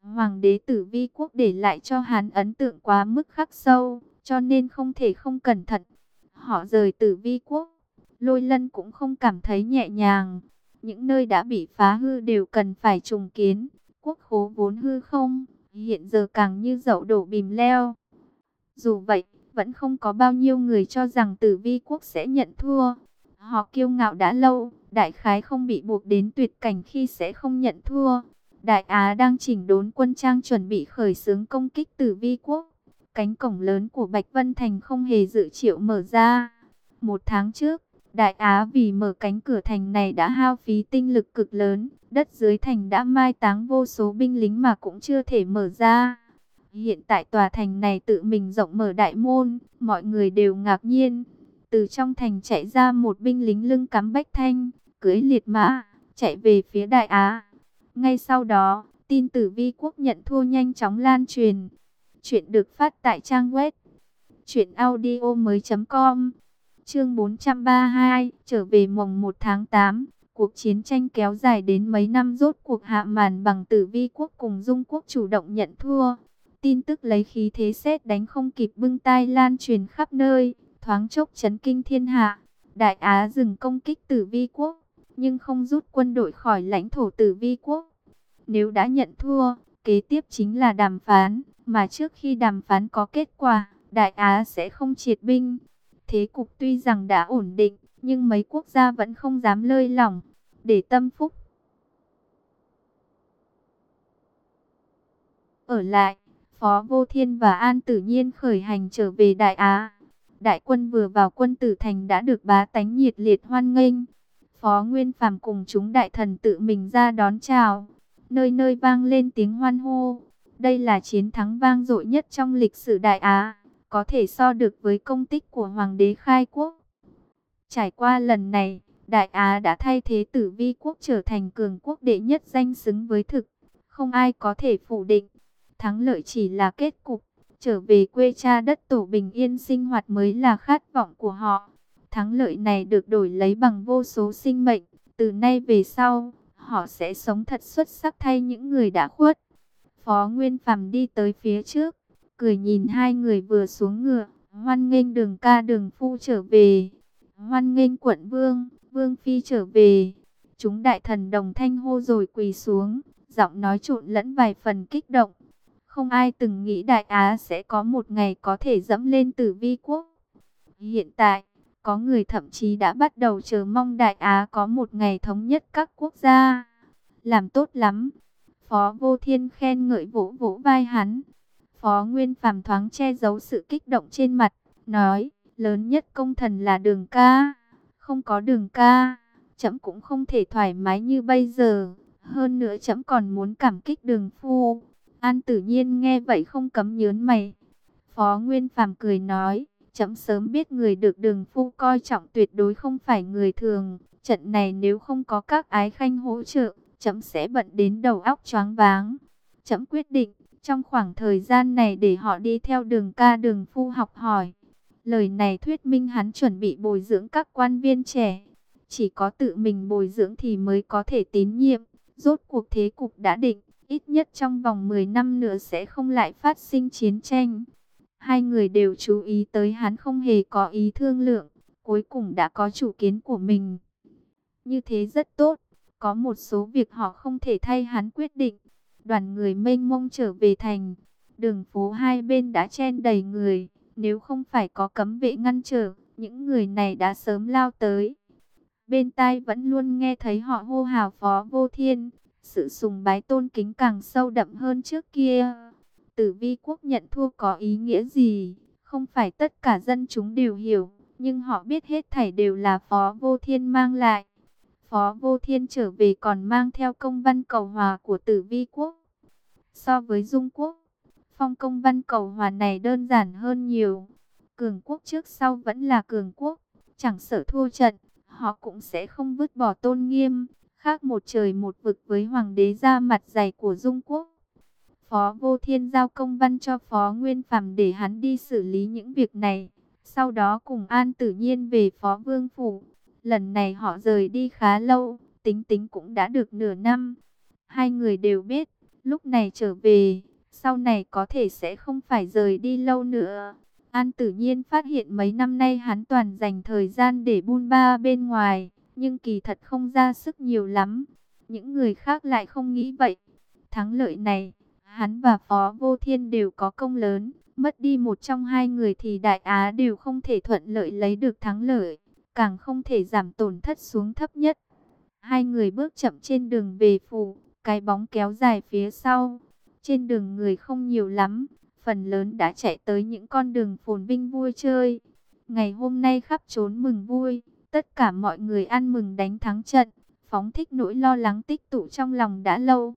Hoàng đế Tử Vi quốc để lại cho hắn ấn tượng quá mức khắc sâu, cho nên không thể không cẩn thận. Họ rời Tử Vi quốc, Lôi Lân cũng không cảm thấy nhẹ nhàng. Những nơi đã bị phá hư đều cần phải trùng kiến. Quốc khố vốn hư không, hiện giờ càng như dậu đổ bìm leo. Dù vậy, vẫn không có bao nhiêu người cho rằng Tử Vi quốc sẽ nhận thua. Họ kiêu ngạo đã lâu, đại khái không bị buộc đến tuyệt cảnh khi sẽ không nhận thua. Đại Á đang chỉnh đốn quân trang chuẩn bị khởi xướng công kích Tử Vi quốc. Cánh cổng lớn của Bạch Vân Thành không hề dự triệu mở ra. Một tháng trước, Đại Á vì mở cánh cửa thành này đã hao phí tinh lực cực lớn. Đất dưới thành đã mai táng vô số binh lính mà cũng chưa thể mở ra. Hiện tại tòa thành này tự mình rộng mở đại môn, mọi người đều ngạc nhiên. Từ trong thành chạy ra một binh lính lưng cắm bách thanh, cưỡi liệt mã, chạy về phía Đại Á. Ngay sau đó, tin Tử Vi quốc nhận thua nhanh chóng lan truyền. Chuyện được phát tại trang web truyệnaudiomoi.com. Chương 432, trở về mồng 1 tháng 8. Cuộc chiến tranh kéo dài đến mấy năm rốt cuộc hạ màn bằng Tử Vi quốc cùng Dung quốc chủ động nhận thua. Tin tức lấy khí thế sét đánh không kịp bưng tai lan truyền khắp nơi, thoáng chốc chấn kinh thiên hạ. Đại Á dừng công kích Tử Vi quốc, nhưng không rút quân đội khỏi lãnh thổ Tử Vi quốc. Nếu đã nhận thua, kế tiếp chính là đàm phán, mà trước khi đàm phán có kết quả, Đại Á sẽ không triệt binh. Thế cục tuy rằng đã ổn định, nhưng mấy quốc gia vẫn không dám lơi lỏng. Để tâm phúc ở lại, Phó Vô Thiên và An Tử Nhiên khởi hành trở về Đại Á. Đại quân vừa vào Quân Tử Thành đã được bá tánh nhiệt liệt hoan nghênh. Phó Nguyên Phàm cùng chúng đại thần tự mình ra đón chào. Nơi nơi vang lên tiếng hoan hô. Đây là chiến thắng vang dội nhất trong lịch sử Đại Á, có thể so được với công tích của Hoàng đế khai quốc. Trải qua lần này, Đại Á đã thay thế Tử Vi quốc trở thành cường quốc đệ nhất danh xứng với thực. Không ai có thể phủ định. Thắng lợi chỉ là kết cục, trở về quê cha đất tổ bình yên sinh hoạt mới là khát vọng của họ. Thắng lợi này được đổi lấy bằng vô số sinh mệnh, từ nay về sau, họ sẽ sống thật xuất sắc thay những người đã khuất. Phó Nguyên Phàm đi tới phía trước, cười nhìn hai người vừa xuống ngựa, hoan nghênh Đường ca Đường phu trở về, hoan nghênh quận vương, vương phi trở về. Chúng đại thần đồng thanh hô rồi quỳ xuống, giọng nói trộn lẫn vài phần kích động. Không ai từng nghĩ Đại Á sẽ có một ngày có thể dẫm lên Tử Vi quốc. Hiện tại, có người thậm chí đã bắt đầu chờ mong Đại Á có một ngày thống nhất các quốc gia. Làm tốt lắm. Phó Vô Thiên khen ngợi vỗ vỗ vai hắn. Phó Nguyên Phàm thoáng che giấu sự kích động trên mặt, nói, lớn nhất công thần là Đường ca. Không có Đường ca, trẫm cũng không thể thoải mái như bây giờ. Hơn nữa trẫm còn muốn cảm kích Đường phu. An Tử Nhiên nghe vậy không cấm nhớn mày. Phó Nguyên Phàm cười nói, trẫm sớm biết người được Đường phu coi trọng tuyệt đối không phải người thường. Trận này nếu không có các ái khanh hỗ trợ, trẫm sẽ bận đến đầu óc choáng váng. Trẫm quyết định, trong khoảng thời gian này để họ đi theo Đường ca Đường phu học hỏi. Lời này thuyết minh hắn chuẩn bị bồi dưỡng các quan viên trẻ. Chỉ có tự mình bồi dưỡng thì mới có thể tín nhiệm. Rốt cuộc thế cục đã định, ít nhất trong vòng 10 năm nữa sẽ không lại phát sinh chiến tranh. Hai người đều chú ý tới hắn không hề có ý thương lượng, cuối cùng đã có chủ kiến của mình. Như thế rất tốt, có một số việc họ không thể thay hắn quyết định. Đoàn người mênh mông trở về thành, đường phố hai bên đã chen đầy người, nếu không phải có cấm vệ ngăn trở, những người này đã sớm lao tới. Bên tai vẫn luôn nghe thấy họ hô hào Phó Vô Thiên, sự sùng bái tôn kính càng sâu đậm hơn trước kia. Tử Vi quốc nhận thua có ý nghĩa gì? Không phải tất cả dân chúng đều hiểu, nhưng họ biết hết thảy đều là Phó Vô Thiên mang lại. Phó Vô Thiên trở về còn mang theo công văn cầu hòa của Tử Vi quốc. So với Dung quốc, phong công văn cầu hòa này đơn giản hơn nhiều. Cường quốc trước sau vẫn là cường quốc, chẳng sợ thua trận, họ cũng sẽ không vứt bỏ tôn nghiêm, khác một trời một vực với hoàng đế da mặt dày của Dung quốc. Phó Vô Thiên giao công văn cho Phó Nguyên Phàm để hắn đi xử lý những việc này, sau đó cùng An Tử Nhiên về Phó Vương phủ. Lần này họ rời đi khá lâu, tính tính cũng đã được nửa năm. Hai người đều biết, lúc này trở về, sau này có thể sẽ không phải rời đi lâu nữa. An Tử Nhiên phát hiện mấy năm nay hắn toàn dành thời gian để bôn ba bên ngoài, nhưng kỳ thật không ra sức nhiều lắm. Những người khác lại không nghĩ vậy. Thắng lợi này, hắn và Phó Vô Thiên đều có công lớn, mất đi một trong hai người thì Đại Á đều không thể thuận lợi lấy được thắng lợi, càng không thể giảm tổn thất xuống thấp nhất. Hai người bước chậm trên đường về phủ, cái bóng kéo dài phía sau. Trên đường người không nhiều lắm, phần lớn đã chạy tới những con đường phồn vinh vui chơi. Ngày hôm nay khắp trốn mừng vui, tất cả mọi người ăn mừng đánh thắng trận, phóng thích nỗi lo lắng tích tụ trong lòng đã lâu.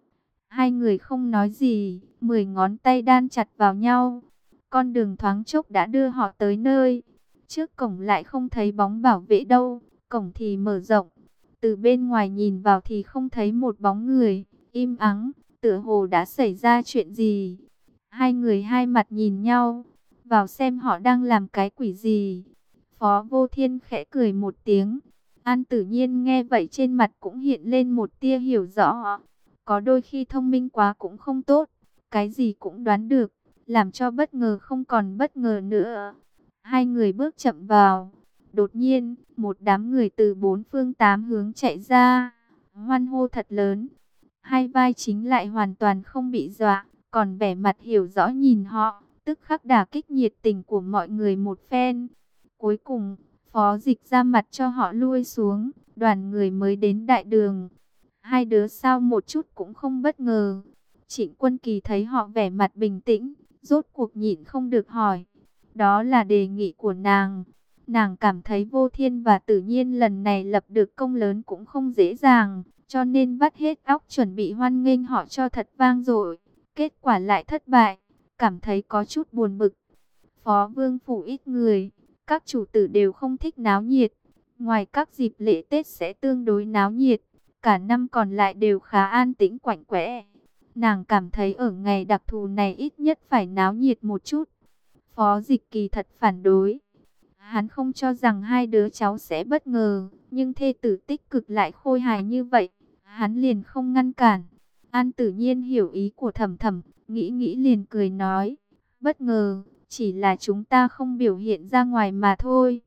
Hai người không nói gì, 10 ngón tay đan chặt vào nhau. Con đường thoáng chốc đã đưa họ tới nơi. Trước cổng lại không thấy bóng bảo vệ đâu, cổng thì mở rộng. Từ bên ngoài nhìn vào thì không thấy một bóng người, im ắng, tựa hồ đã xảy ra chuyện gì. Hai người hai mặt nhìn nhau, vào xem họ đang làm cái quỷ gì. Phó Vô Thiên khẽ cười một tiếng. An Tử Nhiên nghe vậy trên mặt cũng hiện lên một tia hiểu rõ. Có đôi khi thông minh quá cũng không tốt, cái gì cũng đoán được, làm cho bất ngờ không còn bất ngờ nữa. Hai người bước chậm vào. Đột nhiên, một đám người từ bốn phương tám hướng chạy ra, hoan hô thật lớn. Hai vai chính lại hoàn toàn không bị dọa, còn vẻ mặt hiểu rõ nhìn họ, tức khắc đả kích nhiệt tình của mọi người một phen. Cuối cùng, Phó Dịch ra mặt cho họ lui xuống, đoàn người mới đến đại đường. Hai đứa sao một chút cũng không bất ngờ. Trịnh Quân Kỳ thấy họ vẻ mặt bình tĩnh, rốt cuộc nhịn không được hỏi. Đó là đề nghị của nàng. Nàng cảm thấy Vô Thiên và Tử Nhiên lần này lập được công lớn cũng không dễ dàng, cho nên vắt hết óc chuẩn bị hoan nghênh họ cho thật vang dội. Kết quả lại thất bại, cảm thấy có chút buồn bực. Phó Vương phủ ít người, các chủ tử đều không thích náo nhiệt. Ngoài các dịp lễ Tết sẽ tương đối náo nhiệt, cả năm còn lại đều khá an tĩnh quạnh quẽ. Nàng cảm thấy ở ngày đặc thù này ít nhất phải náo nhiệt một chút. Phó Dịch Kỳ thật phản đối. Hắn không cho rằng hai đứa cháu sẽ bất ngờ, nhưng thê tử tích cực lại khôi hài như vậy, hắn liền không ngăn cản. An Tử Nhiên hiểu ý của Thầm Thầm, nghĩ nghĩ liền cười nói, bất ngờ, chỉ là chúng ta không biểu hiện ra ngoài mà thôi.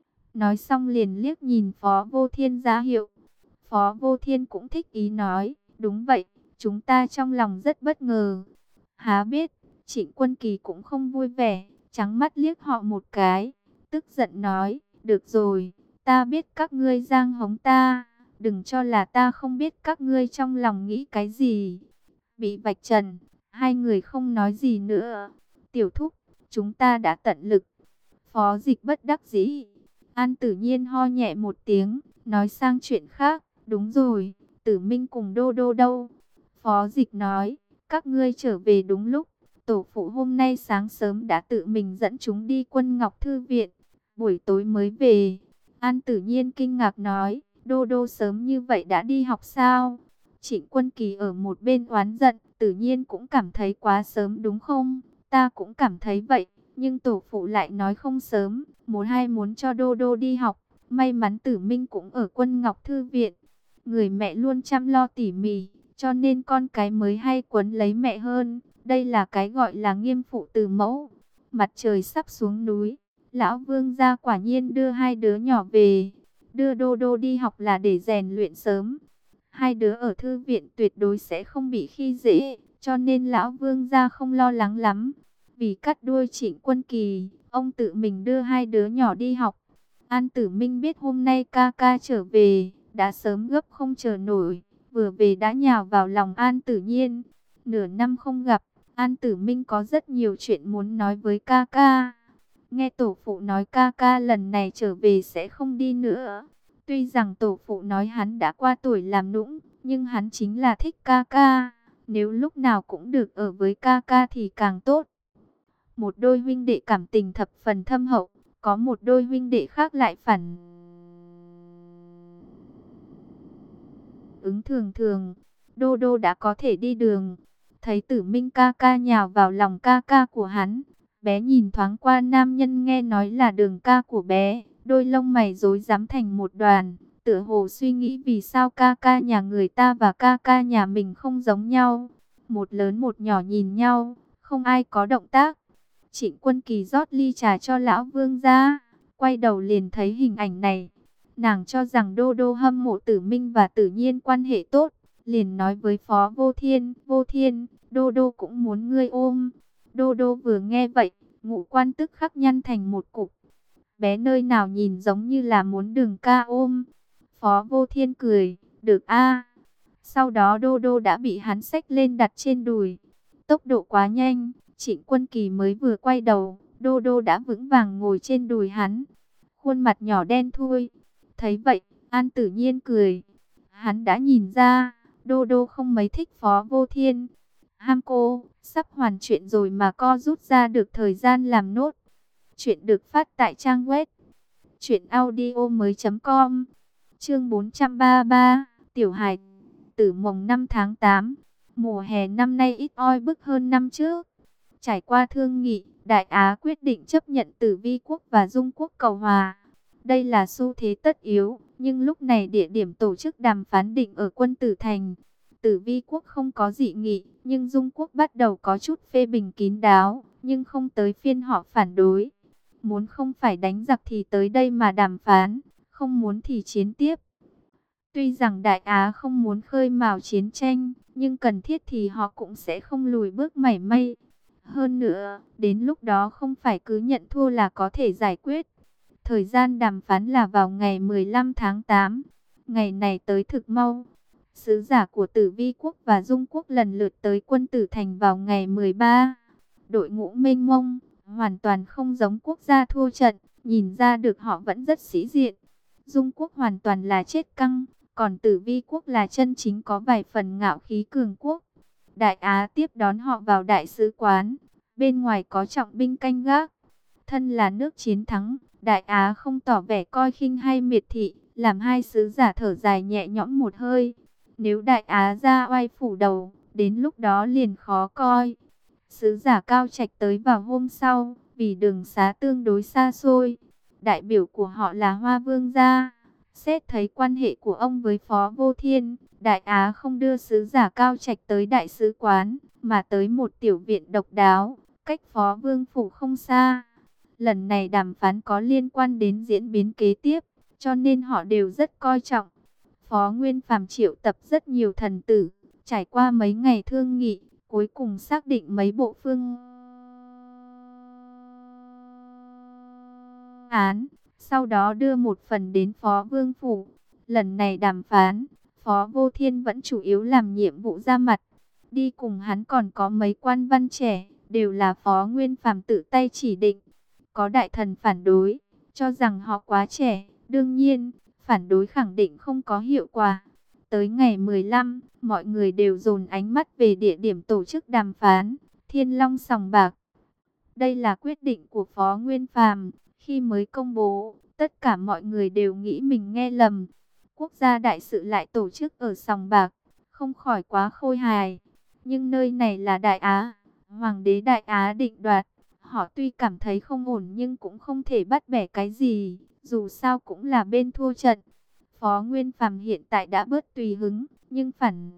Nói xong liền liếc nhìn Phó Vô Thiên ra hiệu. Phó Vô Thiên cũng thích ý nói, đúng vậy, chúng ta trong lòng rất bất ngờ. Há biết, Trịnh Quân Kỳ cũng không vui vẻ, trắng mắt liếc họ một cái, tức giận nói, được rồi, ta biết các ngươi giang hống ta, đừng cho là ta không biết các ngươi trong lòng nghĩ cái gì. Bị vạch trần, hai người không nói gì nữa. Tiểu thúc, chúng ta đã tận lực. Phó Dịch bất đắc dĩ. An Tử Nhiên ho nhẹ một tiếng, nói sang chuyện khác, đúng rồi, Tử Minh cùng Đô Đô đâu? Phó Dịch nói, các ngươi trở về đúng lúc. Tổ phụ hôm nay sáng sớm đã tự mình dẫn chúng đi Quân Ngọc Thư Viện, buổi tối mới về. An Tử Nhiên kinh ngạc nói, Đô Đô sớm như vậy đã đi học sao? Trịnh Quân Kỳ ở một bên oán giận, Tử Nhiên cũng cảm thấy quá sớm đúng không? Ta cũng cảm thấy vậy, nhưng tổ phụ lại nói không sớm, muốn cho Đô Đô đi học. May mắn Tử Minh cũng ở Quân Ngọc Thư Viện. Người mẹ luôn chăm lo tỉ mỉ, cho nên con cái mới hay quấn lấy mẹ hơn. Đây là cái gọi là nghiêm phụ từ mẫu. Mặt trời sắp xuống núi, lão Vương gia quả nhiên đưa hai đứa nhỏ về. Đưa Đô Đô đi học là để rèn luyện sớm. Hai đứa ở thư viện tuyệt đối sẽ không bị khi dễ, cho nên lão Vương gia không lo lắng lắm. Vì cắt đuôi Trịnh Quân Kỳ, ông tự mình đưa hai đứa nhỏ đi học. An Tử Minh biết hôm nay ca ca trở về, đã sớm gấp không chờ nổi, vừa về đã nhào vào lòng An Tử Nhiên. Nửa năm không gặp, An Tử Minh có rất nhiều chuyện muốn nói với ca ca. Nghe tổ phụ nói ca ca lần này trở về sẽ không đi nữa. Tuy rằng tổ phụ nói hắn đã qua tuổi làm nũng, nhưng hắn chính là thích ca ca. Nếu lúc nào cũng được ở với ca ca thì càng tốt. Một đôi huynh đệ cảm tình thập phần thâm hậu, có một đôi huynh đệ khác lại phản ứng thường thường. Đô Đô đã có thể đi đường, thấy Tử Minh ca ca nhào vào lòng ca ca của hắn. Bé nhìn thoáng qua nam nhân nghe nói là Đường ca của bé, đôi lông mày rối rắm thành một đoàn, tựa hồ suy nghĩ vì sao ca ca nhà người ta và ca ca nhà mình không giống nhau. Một lớn một nhỏ nhìn nhau, không ai có động tác. Trịnh Quân Kỳ rót ly trà cho lão vương gia, quay đầu liền thấy hình ảnh này. Nàng cho rằng Đô Đô hâm mộ Tử Minh và Tử Nhiên quan hệ tốt, liền nói với Phó Vô Thiên, Vô Thiên, Đô Đô cũng muốn ngươi ôm. Đô Đô vừa nghe vậy, ngũ quan tức khắc nhăn thành một cục. Bé nơi nào nhìn giống như là muốn Đường ca ôm. Phó Vô Thiên cười, được a. Sau đó Đô Đô đã bị hắn xách lên đặt trên đùi. Tốc độ quá nhanh, Trịnh Quân Kỳ mới vừa quay đầu, Đô Đô đã vững vàng ngồi trên đùi hắn. Khuôn mặt nhỏ đen thui. Thấy vậy, An Tử Nhiên cười. Hắn đã nhìn ra, Đô Đô không mấy thích Phó Vô Thiên. Ham cô, sắp hoàn chuyện rồi mà co rút ra được thời gian làm nốt. Chuyện được phát tại trang web truyệnaudiomoi.com. Chương 433, Tiểu Hải tử mồng 5 tháng 8. Mùa hè năm nay ít oi bức hơn năm trước. Trải qua thương nghị, Đại Á quyết định chấp nhận Tử Vi quốc và Dung quốc cầu hòa. Đây là xu thế tất yếu, nhưng lúc này địa điểm tổ chức đàm phán định ở Quân Tử Thành. Tử Vi quốc không có dị nghị, nhưng Dung quốc bắt đầu có chút phê bình kín đáo, nhưng không tới phiên họ phản đối. Muốn không phải đánh giặc thì tới đây mà đàm phán, không muốn thì chiến tiếp. Tuy rằng Đại Á không muốn khơi mào chiến tranh, nhưng cần thiết thì họ cũng sẽ không lùi bước mảy may. Hơn nữa, đến lúc đó không phải cứ nhận thua là có thể giải quyết. Thời gian đàm phán là vào ngày 15 tháng 8. Ngày này tới thực mau. Sứ giả của Tử Vi quốc và Dung quốc lần lượt tới Quân Tử Thành vào ngày 13. Đội ngũ mênh mông, hoàn toàn không giống quốc gia thua trận, nhìn ra được họ vẫn rất sĩ diện. Dung quốc hoàn toàn là chết căng, còn Tử Vi quốc là chân chính có vài phần ngạo khí cường quốc. Đại Á tiếp đón họ vào đại sứ quán, bên ngoài có trọng binh canh gác. Thân là nước chiến thắng, Đại Á không tỏ vẻ coi khinh hay miệt thị, làm hai sứ giả thở dài nhẹ nhõm một hơi. Nếu Đại Á ra oai phủ đầu, đến lúc đó liền khó coi. Sứ giả Cao Trạch tới vào hôm sau, vì đường xá tương đối xa xôi. Đại biểu của họ là Hoa Vương gia. Xét thấy quan hệ của ông với Phó Vô Thiên, Đại Á không đưa sứ giả Cao Trạch tới đại sứ quán, mà tới một tiểu viện độc đáo, cách Phó Vương phủ không xa. Lần này đàm phán có liên quan đến diễn biến kế tiếp, cho nên họ đều rất coi trọng. Phó Nguyên Phàm triệu tập rất nhiều thần tử, trải qua mấy ngày thương nghị, cuối cùng xác định mấy bộ phương án, sau đó đưa một phần đến Phó Vương phủ. Lần này đàm phán, Phó Vô Thiên vẫn chủ yếu làm nhiệm vụ ra mặt. Đi cùng hắn còn có mấy quan văn trẻ, đều là Phó Nguyên Phàm tự tay chỉ định. Có đại thần phản đối, cho rằng họ quá trẻ. Đương nhiên, phản đối khẳng định không có hiệu quả. Tới ngày 15, mọi người đều dồn ánh mắt về địa điểm tổ chức đàm phán, Thiên Long Sòng Bạc. Đây là quyết định của Phó Nguyên Phàm. Khi mới công bố, tất cả mọi người đều nghĩ mình nghe lầm. Quốc gia đại sự lại tổ chức ở Sòng Bạc, không khỏi quá khôi hài. Nhưng nơi này là Đại Á, Hoàng đế Đại Á định đoạt. Họ tuy cảm thấy không ổn nhưng cũng không thể bắt bẻ cái gì, dù sao cũng là bên thua trận. Phó Nguyên Phàm hiện tại đã bớt tùy hứng, nhưng phản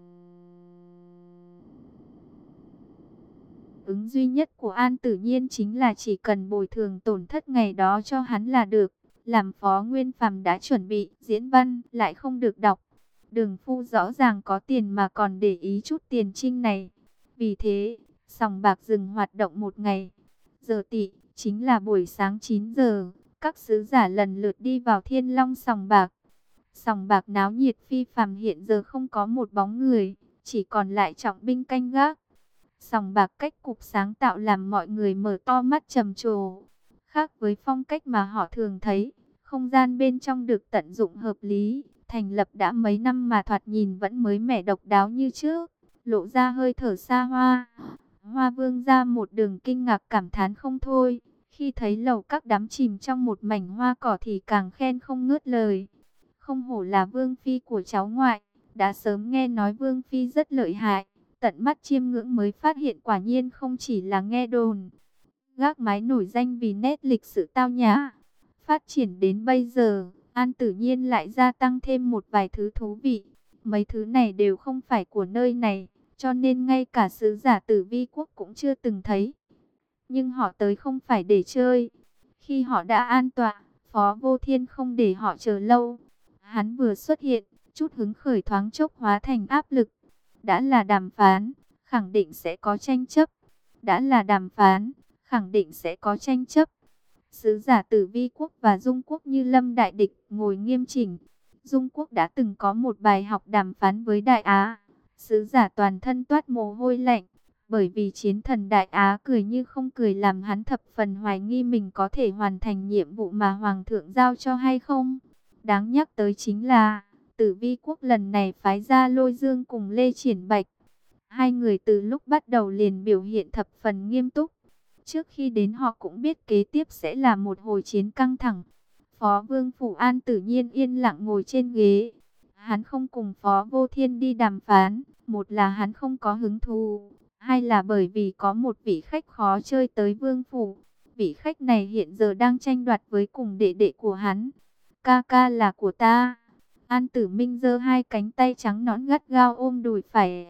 ứng duy nhất của An Tử Nhiên chính là chỉ cần bồi thường tổn thất ngày đó cho hắn là được. Làm Phó Nguyên Phàm đã chuẩn bị, diễn văn lại không được đọc. Đường Phu rõ ràng có tiền mà còn để ý chút tiền trinh này. Vì thế, sòng bạc dừng hoạt động một ngày. Giờ tỵ, chính là buổi sáng 9 giờ, các sứ giả lần lượt đi vào Thiên Long sòng bạc. Sòng bạc náo nhiệt phi phàm, hiện giờ không có một bóng người, chỉ còn lại trọng binh canh gác. Sòng bạc cách cục sáng tạo làm mọi người mở to mắt trầm trồ. Khác với phong cách mà họ thường thấy, không gian bên trong được tận dụng hợp lý, thành lập đã mấy năm mà thoạt nhìn vẫn mới mẻ độc đáo như trước, lộ ra hơi thở xa hoa. Hoa Vương ra một đường kinh ngạc cảm thán không thôi, khi thấy lầu các đắm chìm trong một mảnh hoa cỏ thì càng khen không ngớt lời. Không hổ là Vương phi của cháu ngoại, đã sớm nghe nói Vương phi rất lợi hại, tận mắt chiêm ngưỡng mới phát hiện quả nhiên không chỉ là nghe đồn. Gác mái nổi danh vì nét lịch sự tao nhã. Phát triển đến bây giờ, An Tử Nhiên lại gia tăng thêm một vài thứ thú vị. Mấy thứ này đều không phải của nơi này, cho nên ngay cả sứ giả Tử Vi quốc cũng chưa từng thấy. Nhưng họ tới không phải để chơi. Khi họ đã an tọa, Phó Vô Thiên không để họ chờ lâu. Hắn vừa xuất hiện, chút hứng khởi thoáng chốc hóa thành áp lực. Đã là đàm phán, khẳng định sẽ có tranh chấp. Đã là đàm phán, khẳng định sẽ có tranh chấp. Sứ giả Tử Vi quốc và Dung quốc như lâm đại địch, ngồi nghiêm chỉnh. Dung quốc đã từng có một bài học đàm phán với Đại Á. Sứ giả toàn thân toát mồ hôi lạnh, bởi vì chiến thần Đại Á cười như không cười làm hắn thập phần hoài nghi mình có thể hoàn thành nhiệm vụ mà Hoàng thượng giao cho hay không. Đáng nhắc tới chính là, Tử Vi quốc lần này phái ra Lôi Dương cùng Lê Triển Bạch. Hai người từ lúc bắt đầu liền biểu hiện thập phần nghiêm túc. Trước khi đến họ cũng biết kế tiếp sẽ là một hồi chiến căng thẳng. Phó Vương Phủ An tự nhiên yên lặng ngồi trên ghế. Hắn không cùng Phó Vô Thiên đi đàm phán. Một là hắn không có hứng thú. Hai là bởi vì có một vị khách khó chơi tới Vương Phủ. Vị khách này hiện giờ đang tranh đoạt với cùng đệ đệ của hắn. Ca ca là của ta. An Tử Minh giơ hai cánh tay trắng nõn gắt gao ôm đùi phải.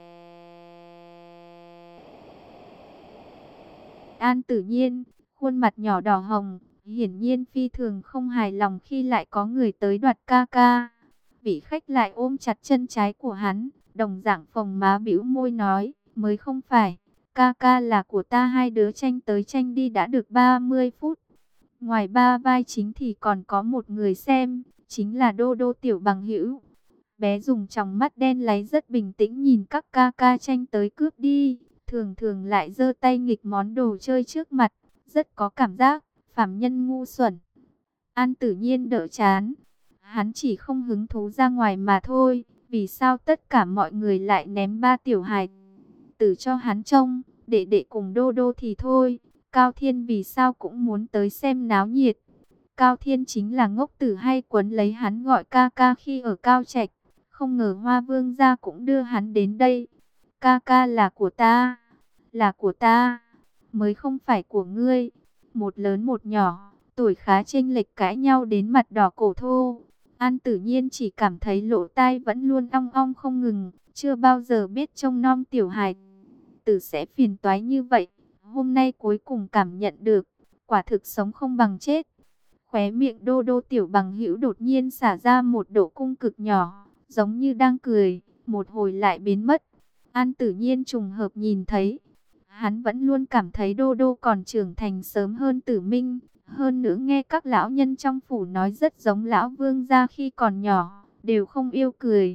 An Tử Nhiên, khuôn mặt nhỏ đỏ hồng, hiển nhiên phi thường không hài lòng khi lại có người tới đoạt ca ca. Vị khách lại ôm chặt chân trái của hắn, đồng dạng phồng má bĩu môi nói, mới không phải, ca ca là của ta, hai đứa tranh tới tranh đi đã được 30 phút. Ngoài ba vai chính thì còn có một người xem, chính là Đô Đô tiểu bằng hữu. Bé dùng tròng mắt đen láy rất bình tĩnh nhìn các ca ca tranh tới cướp đi. Thường thường lại giơ tay nghịch món đồ chơi trước mặt, rất có cảm giác phàm nhân ngu xuẩn. An Tử Nhiên đỡ chán, hắn chỉ không hứng thú ra ngoài mà thôi. Vì sao tất cả mọi người lại ném ba tiểu hài tử cho hắn trông, đệ đệ cùng Đô Đô thì thôi. Cao Thiên vì sao cũng muốn tới xem náo nhiệt. Cao Thiên chính là ngốc tử hay quấn lấy hắn gọi ca ca khi ở Cao Trạch. Không ngờ Hoa Vương gia cũng đưa hắn đến đây. Ca ca là của ta, là của ta, mới không phải của ngươi. Một lớn một nhỏ, tuổi khá chênh lệch cãi nhau đến mặt đỏ cổ thô. An Tử Nhiên chỉ cảm thấy lỗ tai vẫn luôn ong ong không ngừng, chưa bao giờ biết trông nom tiểu hài tử sẽ phiền toái như vậy. Hôm nay cuối cùng cảm nhận được, quả thực sống không bằng chết. Khóe miệng Đô Đô tiểu bằng hữu đột nhiên xả ra một độ cung cực nhỏ, giống như đang cười, một hồi lại biến mất. An Tử Nhiên trùng hợp nhìn thấy, hắn vẫn luôn cảm thấy Đô Đô còn trưởng thành sớm hơn Tử Minh. Hơn nữa nghe các lão nhân trong phủ nói rất giống lão vương gia khi còn nhỏ, đều không yêu cười.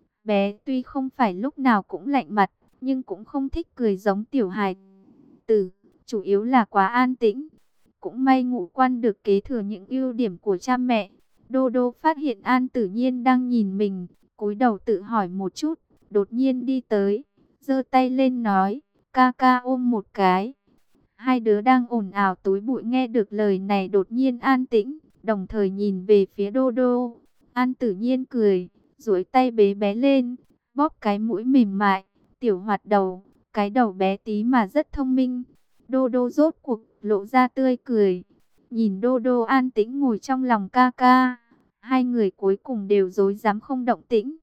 Bé tuy không phải lúc nào cũng lạnh mặt, nhưng cũng không thích cười giống tiểu hài tử, chủ yếu là quá an tĩnh. Cũng may Ngũ Quan được kế thừa những ưu điểm của cha mẹ. Đô Đô phát hiện An Tử Nhiên đang nhìn mình, cúi đầu tự hỏi một chút, đột nhiên đi tới, giơ tay lên nói, ca ca ôm một cái. Hai đứa đang ồn ào túi bụi nghe được lời này đột nhiên an tĩnh, đồng thời nhìn về phía Đô Đô. An Tử Nhiên cười, duỗi tay bế bé lên, bóp cái mũi mềm mại, tiểu hoạt đầu, cái đầu bé tí mà rất thông minh. Đô Đô rốt cuộc lộ ra tươi cười, nhìn Đô Đô an tĩnh ngồi trong lòng ca ca. Hai người cuối cùng đều rối rắm không động tĩnh.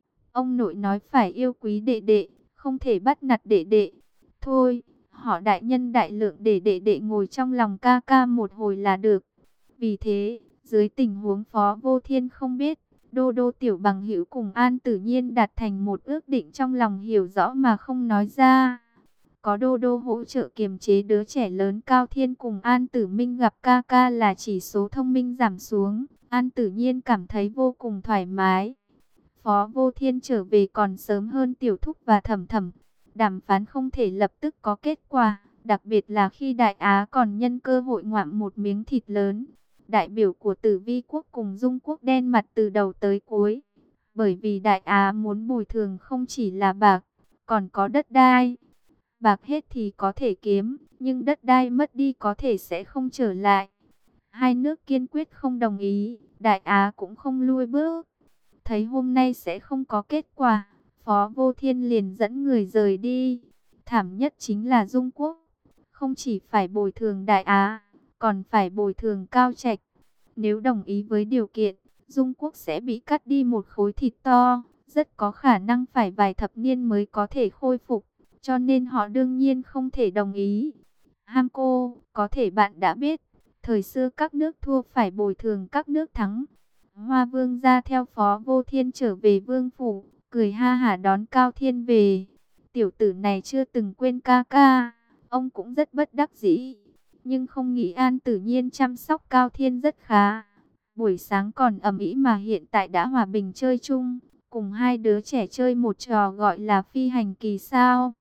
Ông nội nói phải yêu quý đệ đệ, không thể bắt nạt đệ đệ. Thôi, họ đại nhân đại lượng để đệ đệ ngồi trong lòng ca ca một hồi là được. Vì thế, dưới tình huống Phó Vô Thiên không biết, Đô Đô tiểu bằng hữu cùng An Tử Nhiên đạt thành một ước định trong lòng hiểu rõ mà không nói ra. Có Đô Đô hỗ trợ kiềm chế đứa trẻ lớn, Cao Thiên cùng An Tử Minh gặp ca ca là chỉ số thông minh giảm xuống. An Tử Nhiên cảm thấy vô cùng thoải mái. Phó Vô Thiên trở về còn sớm hơn Tiểu Thúc và Thẩm Thẩm. Đàm phán không thể lập tức có kết quả, đặc biệt là khi Đại Á còn nhân cơ hội ngoạm một miếng thịt lớn. Đại biểu của Tử Vi quốc cùng Dung quốc đen mặt từ đầu tới cuối. Bởi vì Đại Á muốn bồi thường không chỉ là bạc, còn có đất đai. Bạc hết thì có thể kiếm, nhưng đất đai mất đi có thể sẽ không trở lại. Hai nước kiên quyết không đồng ý, Đại Á cũng không lui bước. Thấy hôm nay sẽ không có kết quả, Phó Vô Thiên liền dẫn người rời đi. Thảm nhất chính là Dung quốc, không chỉ phải bồi thường Đại Á, còn phải bồi thường Cao Trạch. Nếu đồng ý với điều kiện, Dung quốc sẽ bị cắt đi một khối thịt to, rất có khả năng phải vài thập niên mới có thể khôi phục, cho nên họ đương nhiên không thể đồng ý. Hamco, có thể bạn đã biết, thời xưa các nước thua phải bồi thường các nước thắng. Hoa Vương gia theo Phó Vô Thiên trở về vương phủ, cười ha hả đón Cao Thiên về. Tiểu tử này chưa từng quên ca ca, ông cũng rất bất đắc dĩ. Nhưng không nghĩ An Tử Nhiên chăm sóc Cao Thiên rất khá. Buổi sáng còn ầm ĩ mà hiện tại đã hòa bình chơi chung, cùng hai đứa trẻ chơi một trò gọi là phi hành kỳ sao.